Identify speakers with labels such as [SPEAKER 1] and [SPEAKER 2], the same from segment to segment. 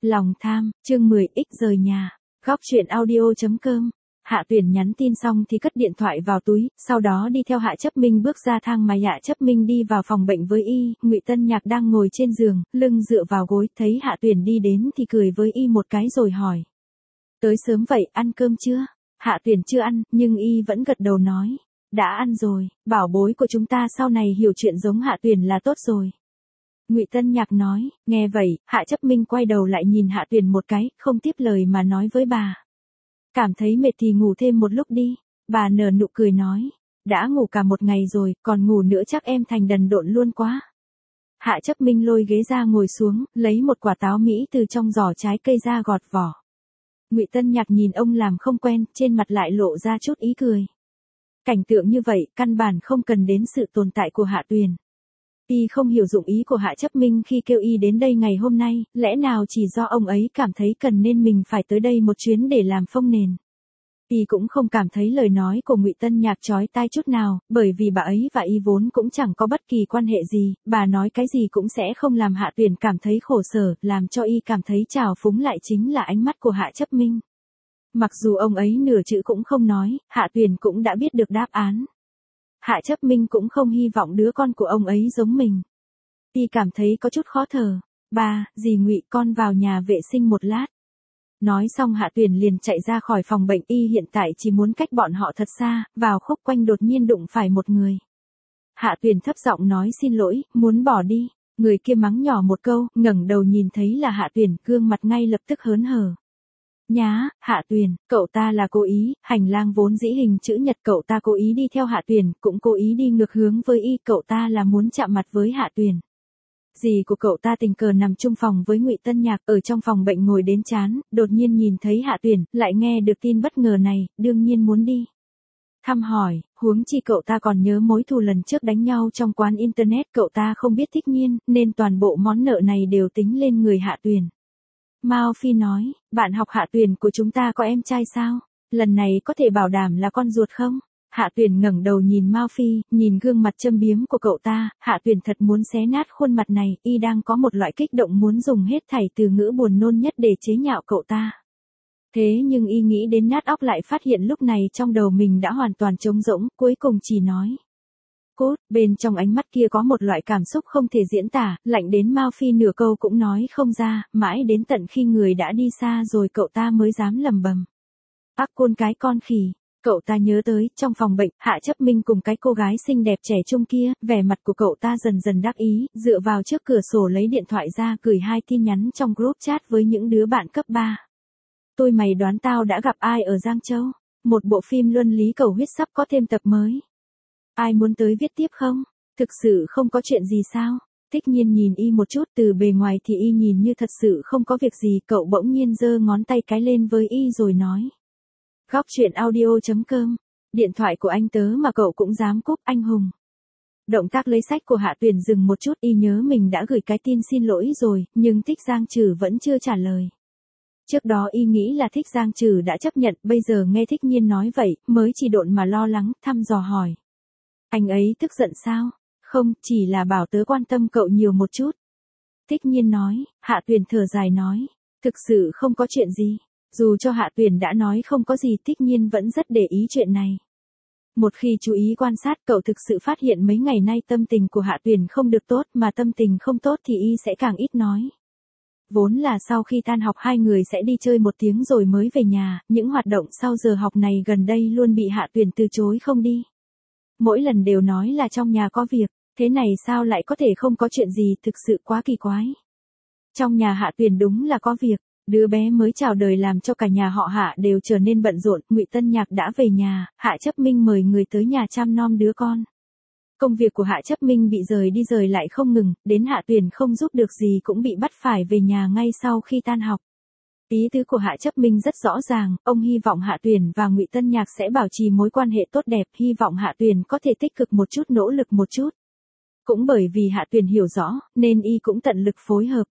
[SPEAKER 1] Lòng tham, chương 10 X rời nhà. Góc truyện audio.com. Hạ Tuyển nhắn tin xong thì cất điện thoại vào túi, sau đó đi theo Hạ Chấp Minh bước ra thang máy. Hạ Chấp Minh đi vào phòng bệnh với y, Ngụy Tân Nhạc đang ngồi trên giường, lưng dựa vào gối, thấy Hạ Tuyển đi đến thì cười với y một cái rồi hỏi. Tới sớm vậy, ăn cơm chưa? Hạ Tuyển chưa ăn, nhưng y vẫn gật đầu nói. Đã ăn rồi, bảo bối của chúng ta sau này hiểu chuyện giống Hạ Tuyển là tốt rồi. Ngụy Tân Nhạc nói, nghe vậy, Hạ Chấp Minh quay đầu lại nhìn Hạ Tuyển một cái, không tiếp lời mà nói với bà. Cảm thấy mệt thì ngủ thêm một lúc đi. Bà nở nụ cười nói, đã ngủ cả một ngày rồi, còn ngủ nữa chắc em thành đần độn luôn quá. Hạ Chấp Minh lôi ghế ra ngồi xuống, lấy một quả táo Mỹ từ trong giỏ trái cây ra gọt vỏ. Ngụy Tân Nhạc nhìn ông làm không quen, trên mặt lại lộ ra chút ý cười. Cảnh tượng như vậy, căn bản không cần đến sự tồn tại của Hạ Tuyển. Y không hiểu dụng ý của Hạ Chấp Minh khi kêu y đến đây ngày hôm nay, lẽ nào chỉ do ông ấy cảm thấy cần nên mình phải tới đây một chuyến để làm phông nền. Y cũng không cảm thấy lời nói của Ngụy Tân Nhạc chói tai chút nào, bởi vì bà ấy và y vốn cũng chẳng có bất kỳ quan hệ gì, bà nói cái gì cũng sẽ không làm Hạ Tuyển cảm thấy khổ sở, làm cho y cảm thấy trào phúng lại chính là ánh mắt của Hạ Chấp Minh. Mặc dù ông ấy nửa chữ cũng không nói, Hạ Tuyển cũng đã biết được đáp án. Hạ Chấp Minh cũng không hy vọng đứa con của ông ấy giống mình. Y cảm thấy có chút khó thở. Ba, dì Ngụy, con vào nhà vệ sinh một lát. Nói xong Hạ Tuyển liền chạy ra khỏi phòng bệnh. Y hiện tại chỉ muốn cách bọn họ thật xa, vào khúc quanh đột nhiên đụng phải một người. Hạ Tuyển thấp giọng nói xin lỗi, muốn bỏ đi. Người kia mắng nhỏ một câu, ngẩng đầu nhìn thấy là Hạ Tuyển, gương mặt ngay lập tức hớn hở. Nhá, Hạ Tuyển, cậu ta là cố ý, hành lang vốn dĩ hình chữ nhật, cậu ta cố ý đi theo Hạ Tuyển, cũng cố ý đi ngược hướng với y, cậu ta là muốn chạm mặt với Hạ Tuyển. Dì của cậu ta tình cờ nằm chung phòng với Ngụy Tân Nhạc, ở trong phòng bệnh ngồi đến chán, đột nhiên nhìn thấy Hạ Tuyển, lại nghe được tin bất ngờ này, đương nhiên muốn đi thăm hỏi, huống chi cậu ta còn nhớ mối thù lần trước đánh nhau trong quán internet, cậu ta không biết Thích Nhiên, nên toàn bộ món nợ này đều tính lên người Hạ Tuyển. Mao Phi nói, bạn học Hạ Tuyển của chúng ta có em trai sao? Lần này có thể bảo đảm là con ruột không? Hạ Tuyển ngẩng đầu nhìn Mao Phi, nhìn gương mặt châm biếm của cậu ta, Hạ Tuyển thật muốn xé nát khuôn mặt này, y đang có một loại kích động muốn dùng hết thảy từ ngữ buồn nôn nhất để chế nhạo cậu ta. Thế nhưng y nghĩ đến nát óc lại phát hiện lúc này trong đầu mình đã hoàn toàn trống rỗng, cuối cùng chỉ nói. Cốt, bên trong ánh mắt kia có một loại cảm xúc không thể diễn tả, lạnh đến Mao Phi nửa câu cũng nói không ra, mãi đến tận khi người đã đi xa rồi cậu ta mới dám lầm bầm. Ác côn cái con khỉ, cậu ta nhớ tới, trong phòng bệnh, Hạ Chấp Minh cùng cái cô gái xinh đẹp trẻ trung kia, vẻ mặt của cậu ta dần dần đắc ý, dựa vào trước cửa sổ lấy điện thoại ra gửi 2 tin nhắn trong group chat với những đứa bạn cấp 3. Tôi mày đoán tao đã gặp ai ở Giang Châu? Một bộ phim luân lý cầu huyết sắp có thêm tập mới. Ai muốn tới viết tiếp không? Thực sự không có chuyện gì sao? Thích Nhiên nhìn y một chút, từ bề ngoài thì y nhìn như thật sự không có việc gì, cậu bỗng nhiên giơ ngón tay cái lên với y rồi nói. Góc truyện audio.com. Điện thoại của anh tớ mà cậu cũng dám cúp, anh hùng. Động tác lấy sách của Hạ Tuyển dừng một chút, y nhớ mình đã gửi cái tin xin lỗi rồi, nhưng Thích Giang Trử vẫn chưa trả lời. Trước đó y nghĩ là Thích Giang Trử đã chấp nhận, bây giờ nghe Thích Nhiên nói vậy, mới chỉ độn mà lo lắng, thăm dò hỏi. Anh ấy tức giận sao? Không, chỉ là bảo tớ quan tâm cậu nhiều một chút. Thích Nhiên nói. Hạ Tuyển thở dài nói. Thực sự không có chuyện gì. Dù cho Hạ Tuyển đã nói không có gì, Thích Nhiên vẫn rất để ý chuyện này. Một khi chú ý quan sát, cậu thực sự phát hiện mấy ngày nay tâm tình của Hạ Tuyển không được tốt, mà tâm tình không tốt thì y sẽ càng ít nói. Vốn là sau khi tan học hai người sẽ đi chơi 1 tiếng rồi mới về nhà, những hoạt động sau giờ học này gần đây luôn bị Hạ Tuyển từ chối không đi. Mỗi lần đều nói là trong nhà có việc, thế này sao lại có thể không có chuyện gì, thực sự quá kỳ quái. Trong nhà Hạ Tuyển đúng là có việc, đứa bé mới chào đời làm cho cả nhà họ Hạ đều trở nên bận rộn, Ngụy Tân Nhạc đã về nhà, Hạ Chấp Minh mời người tới nhà chăm nom đứa con. Công việc của Hạ Chấp Minh bị rời đi rời lại không ngừng, đến Hạ Tuyển không giúp được gì cũng bị bắt phải về nhà ngay sau khi tan học. Ý tứ của Hạ Chấp Minh rất rõ ràng, ông hy vọng Hạ Tuyển và Ngụy Tân Nhạc sẽ bảo trì mối quan hệ tốt đẹp, hy vọng Hạ Tuyển có thể tích cực một chút, nỗ lực một chút. Cũng bởi vì Hạ Tuyển hiểu rõ, nên y cũng tận lực phối hợp.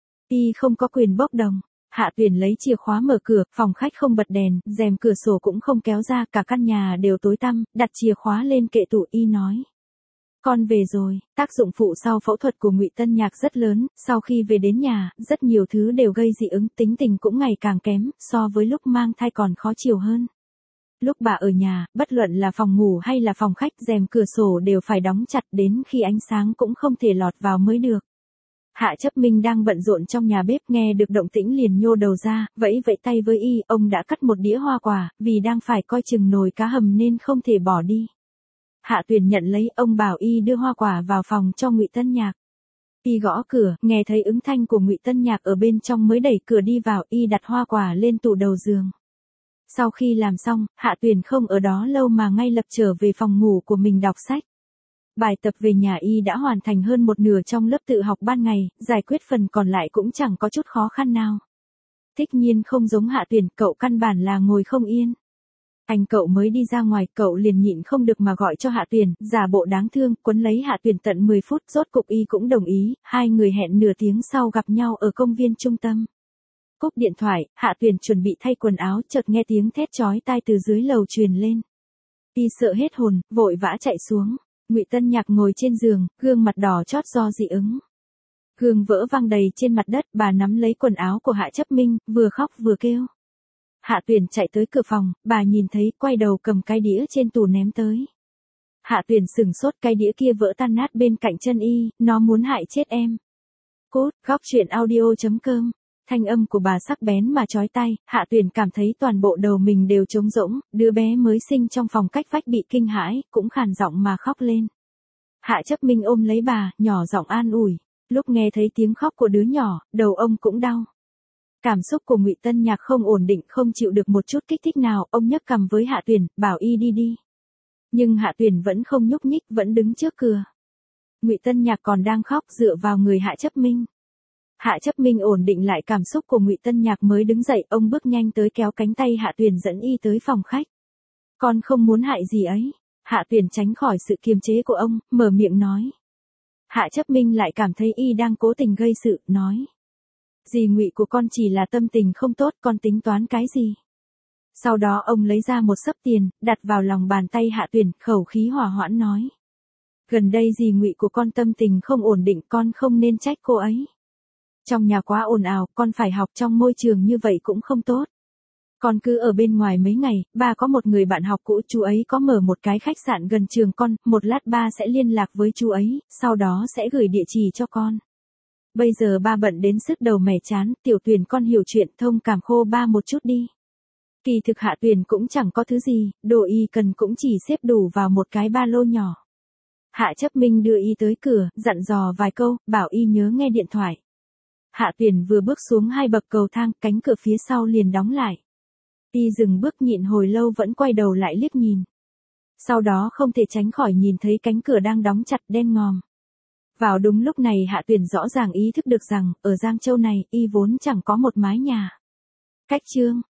[SPEAKER 1] Y không có quyền bốc đồng. Hạ Tuyển lấy chìa khóa mở cửa, phòng khách không bật đèn, rèm cửa sổ cũng không kéo ra, cả căn nhà đều tối tăm, đặt chìa khóa lên kệ tủ, y nói. Con về rồi, tác dụng phụ sau phẫu thuật của Ngụy Tân Nhạc rất lớn, sau khi về đến nhà, rất nhiều thứ đều gây dị ứng, tính tình cũng ngày càng kém, so với lúc mang thai còn khó chịu hơn. Lúc bà ở nhà, bất luận là phòng ngủ hay là phòng khách, rèm cửa sổ đều phải đóng chặt, đến khi ánh sáng cũng không thể lọt vào mới được. Hạ Chấp Minh đang bận rộn trong nhà bếp, nghe được động tĩnh liền nhô đầu ra, vẫy vẫy tay với y, ông đã cắt một đĩa hoa quả, vì đang phải coi chừng nồi cá hầm nên không thể bỏ đi. Hạ Tuyền nhận lấy, ông bảo y đưa hoa quả vào phòng cho Ngụy Tân Nhạc. Y gõ cửa, nghe thấy ứng thanh của Ngụy Tân Nhạc ở bên trong mới đẩy cửa đi vào, y đặt hoa quả lên tủ đầu giường. Sau khi làm xong, Hạ Tuyền không ở đó lâu mà ngay lập trở về phòng ngủ của mình đọc sách. Bài tập về nhà y đã hoàn thành hơn một nửa trong lớp tự học ban ngày, giải quyết phần còn lại cũng chẳng có chút khó khăn nào. Thích Nhiên không giống Hạ Tuyền, cậu căn bản là ngồi không yên. Anh cậu mới đi ra ngoài, cậu liền nhịn không được mà gọi cho Hạ Tuyền, giả bộ đáng thương, quấn lấy Hạ Tuyền tận 10 phút, rốt cục y cũng đồng ý, hai người hẹn nửa tiếng sau gặp nhau ở công viên trung tâm. Cúp điện thoại, Hạ Tuyền chuẩn bị thay quần áo, chợt nghe tiếng thét chói tai từ dưới lầu truyền lên. Y sợ hết hồn, vội vã chạy xuống. Ngụy Tân Nhạc ngồi trên giường, gương mặt đỏ chót do dị ứng. Gương vỡ văng đầy trên mặt đất, bà nắm lấy quần áo của Hạ Chấp Minh, vừa khóc vừa kêu. Hạ Tuyền chạy tới cửa phòng, bà nhìn thấy, quay đầu cầm cái đĩa trên tủ ném tới. Hạ Tuyền sửng sốt, cái đĩa kia vỡ tan nát bên cạnh chân y, nó muốn hại chết em. Cốt, góc truyện audio.com. Thanh âm của bà sắc bén mà chói tai, Hạ Tuyền cảm thấy toàn bộ đầu mình đều trống rỗng, đứa bé mới sinh trong phòng cách vách bị kinh hãi, cũng khàn giọng mà khóc lên. Hạ Chấp Minh ôm lấy bà, nhỏ giọng an ủi. Lúc nghe thấy tiếng khóc của đứa nhỏ, đầu ông cũng đau. Cảm xúc của Ngụy Tân Nhạc không ổn định, không chịu được một chút kích thích nào, ông nhấc cằm với Hạ Tuyền, bảo y đi đi. Nhưng Hạ Tuyền vẫn không nhúc nhích, vẫn đứng trước cửa. Ngụy Tân Nhạc còn đang khóc, dựa vào người Hạ Chấp Minh. Hạ Chấp Minh ổn định lại cảm xúc của Ngụy Tân Nhạc mới đứng dậy, ông bước nhanh tới kéo cánh tay Hạ Tuyền dẫn y tới phòng khách. Con không muốn hại gì ấy. Hạ Tuyền tránh khỏi sự kiềm chế của ông, mở miệng nói. Hạ Chấp Minh lại cảm thấy y đang cố tình gây sự, nói. Dì Ngụy của con chỉ là tâm tình không tốt, con tính toán cái gì? Sau đó ông lấy ra một xấp tiền, đặt vào lòng bàn tay Hạ Tuyền, khẩu khí hòa hoãn nói. Gần đây dì Ngụy của con tâm tình không ổn định, con không nên trách cô ấy. Trong nhà quá ồn ào, con phải học trong môi trường như vậy cũng không tốt. Con cứ ở bên ngoài mấy ngày, ba có một người bạn học cũ, chú ấy có mở một cái khách sạn gần trường con, một lát ba sẽ liên lạc với chú ấy, sau đó sẽ gửi địa chỉ cho con. Bây giờ ba bận đến sứt đầu mẻ chán, Tiểu Tuyền con hiểu chuyện, thông cảm khô ba một chút đi. Kỳ thực Hạ Tuyền cũng chẳng có thứ gì, đồ y cần cũng chỉ xếp đủ vào một cái ba lô nhỏ. Hạ Chấp Minh đưa y tới cửa, dặn dò vài câu, bảo y nhớ nghe điện thoại. Hạ Tuyền vừa bước xuống 2 bậc cầu thang, cánh cửa phía sau liền đóng lại. Y dừng bước nhịn hồi lâu vẫn quay đầu lại liếc nhìn. Sau đó không thể tránh khỏi nhìn thấy cánh cửa đang đóng chặt đen ngòm. Vào đúng lúc này Hạ Tuyền rõ ràng ý thức được rằng, ở Giang Châu này, y vốn chẳng có một mái nhà. Cách chương.